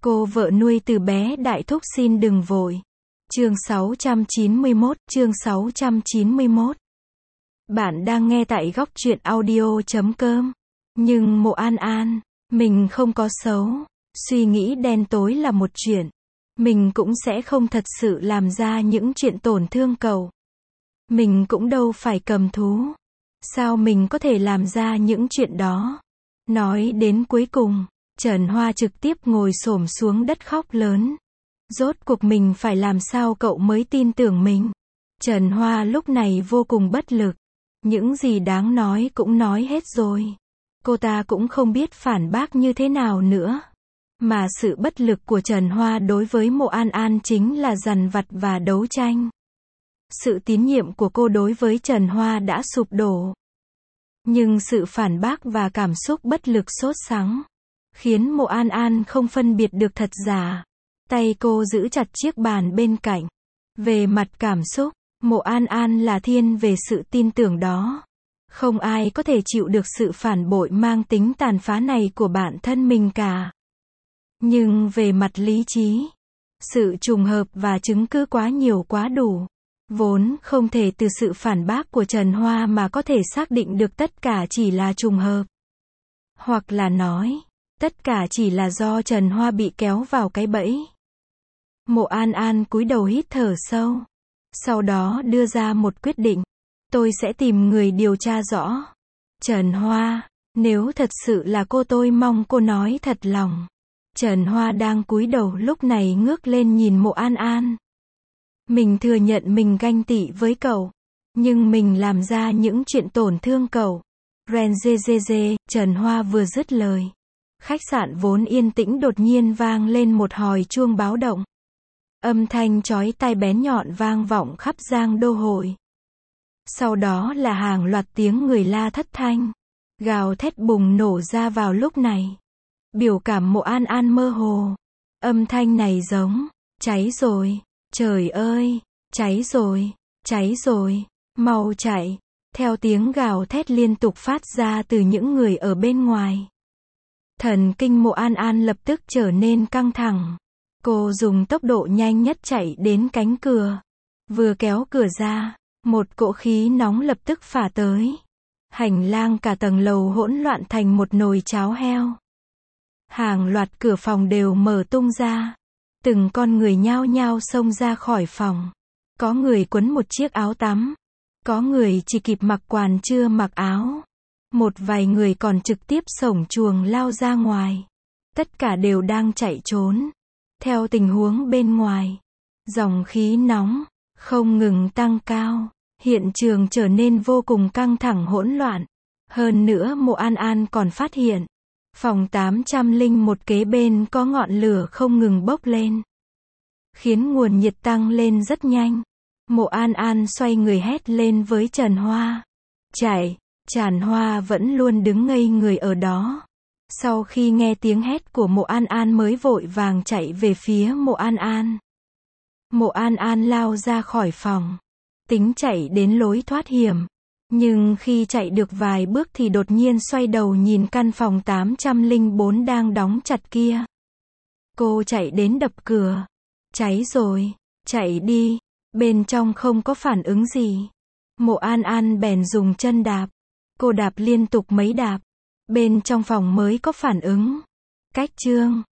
Cô vợ nuôi từ bé đại thúc xin đừng vội. Chương 691. Bạn đang nghe tại góc truyện audio.com. Nhưng Mộ An An, mình không có xấu. Suy nghĩ đen tối là một chuyện. Mình cũng sẽ không thật sự làm ra những chuyện tổn thương cậu. Mình cũng đâu phải cầm thú. Sao mình có thể làm ra những chuyện đó? Nói đến cuối cùng, Trần Hoa trực tiếp ngồi xổm xuống đất khóc lớn. Rốt cuộc mình phải làm sao cậu mới tin tưởng mình? Trần Hoa lúc này vô cùng bất lực. Những gì đáng nói cũng nói hết rồi. Cô ta cũng không biết phản bác như thế nào nữa. Mà sự bất lực của Trần Hoa đối với Mộ An An chính là dằn vặt và đấu tranh. Sự tín nhiệm của cô đối với Trần Hoa đã sụp đổ. Nhưng sự phản bác và cảm xúc bất lực sốt sắng khiến Mộ An An không phân biệt được thật giả. Tay cô giữ chặt chiếc bàn bên cạnh. Về mặt cảm xúc, Mộ An An là thiên về sự tin tưởng đó. Không ai có thể chịu được sự phản bội mang tính tàn phá này của bản thân mình cả. Nhưng về mặt lý trí, sự trùng hợp và chứng cứ quá nhiều quá đủ. Vốn không thể từ sự phản bác của Trần Hoa mà có thể xác định được tất cả chỉ là trùng hợp. Hoặc là nói, tất cả chỉ là do Trần Hoa bị kéo vào cái bẫy. Mộ An An cúi đầu hít thở sâu. Sau đó đưa ra một quyết định. Tôi sẽ tìm người điều tra rõ. Trần Hoa, nếu thật sự là cô tôi mong cô nói thật lòng. Trần Hoa đang cúi đầu lúc này ngước lên nhìn Mộ An An. Mình thừa nhận mình ganh tị với cậu. Nhưng mình làm ra những chuyện tổn thương cậu. Ren dê dê dê, Trần Hoa vừa dứt lời. Khách sạn vốn yên tĩnh đột nhiên vang lên một hồi chuông báo động. Âm thanh chói tai bén nhọn vang vọng khắp Giang Đô Hội. Sau đó là hàng loạt tiếng người la thất thanh. Gào thét bùng nổ ra vào lúc này. Biểu cảm Mộ An An mơ hồ. Âm thanh này giống, cháy rồi, trời ơi, cháy rồi, mau chạy. Theo tiếng gào thét liên tục phát ra từ những người ở bên ngoài. Thần kinh Mộ An An lập tức trở nên căng thẳng. Cô dùng tốc độ nhanh nhất chạy đến cánh cửa. Vừa kéo cửa ra, một cỗ khí nóng lập tức phả tới. Hành lang cả tầng lầu hỗn loạn thành một nồi cháo heo. Hàng loạt cửa phòng đều mở tung ra. Từng con người nhao nhao xông ra khỏi phòng. Có người quấn một chiếc áo tắm. Có người chỉ kịp mặc quần chưa mặc áo. Một vài người còn trực tiếp xổng chuồng lao ra ngoài. Tất cả đều đang chạy trốn. Theo tình huống bên ngoài, dòng khí nóng không ngừng tăng cao. Hiện trường trở nên vô cùng căng thẳng hỗn loạn. Hơn nữa Mộ An An còn phát hiện phòng 801 kế bên có ngọn lửa không ngừng bốc lên, khiến nguồn nhiệt tăng lên rất nhanh. Mộ An An xoay người hét lên với Trần Hoa. Chạy! Trần Hoa vẫn luôn đứng ngây người ở đó. Sau khi nghe tiếng hét của Mộ An An mới vội vàng chạy về phía Mộ An An. Mộ An An lao ra khỏi phòng. Tính chạy đến lối thoát hiểm. Nhưng khi chạy được vài bước thì đột nhiên xoay đầu nhìn căn phòng 804 đang đóng chặt kia. Cô chạy đến đập cửa. Cháy rồi, chạy đi. Bên trong không có phản ứng gì. Mộ An An bèn dùng chân đạp. Cô đạp liên tục mấy đạp. Bên trong phòng mới có phản ứng. Cách chương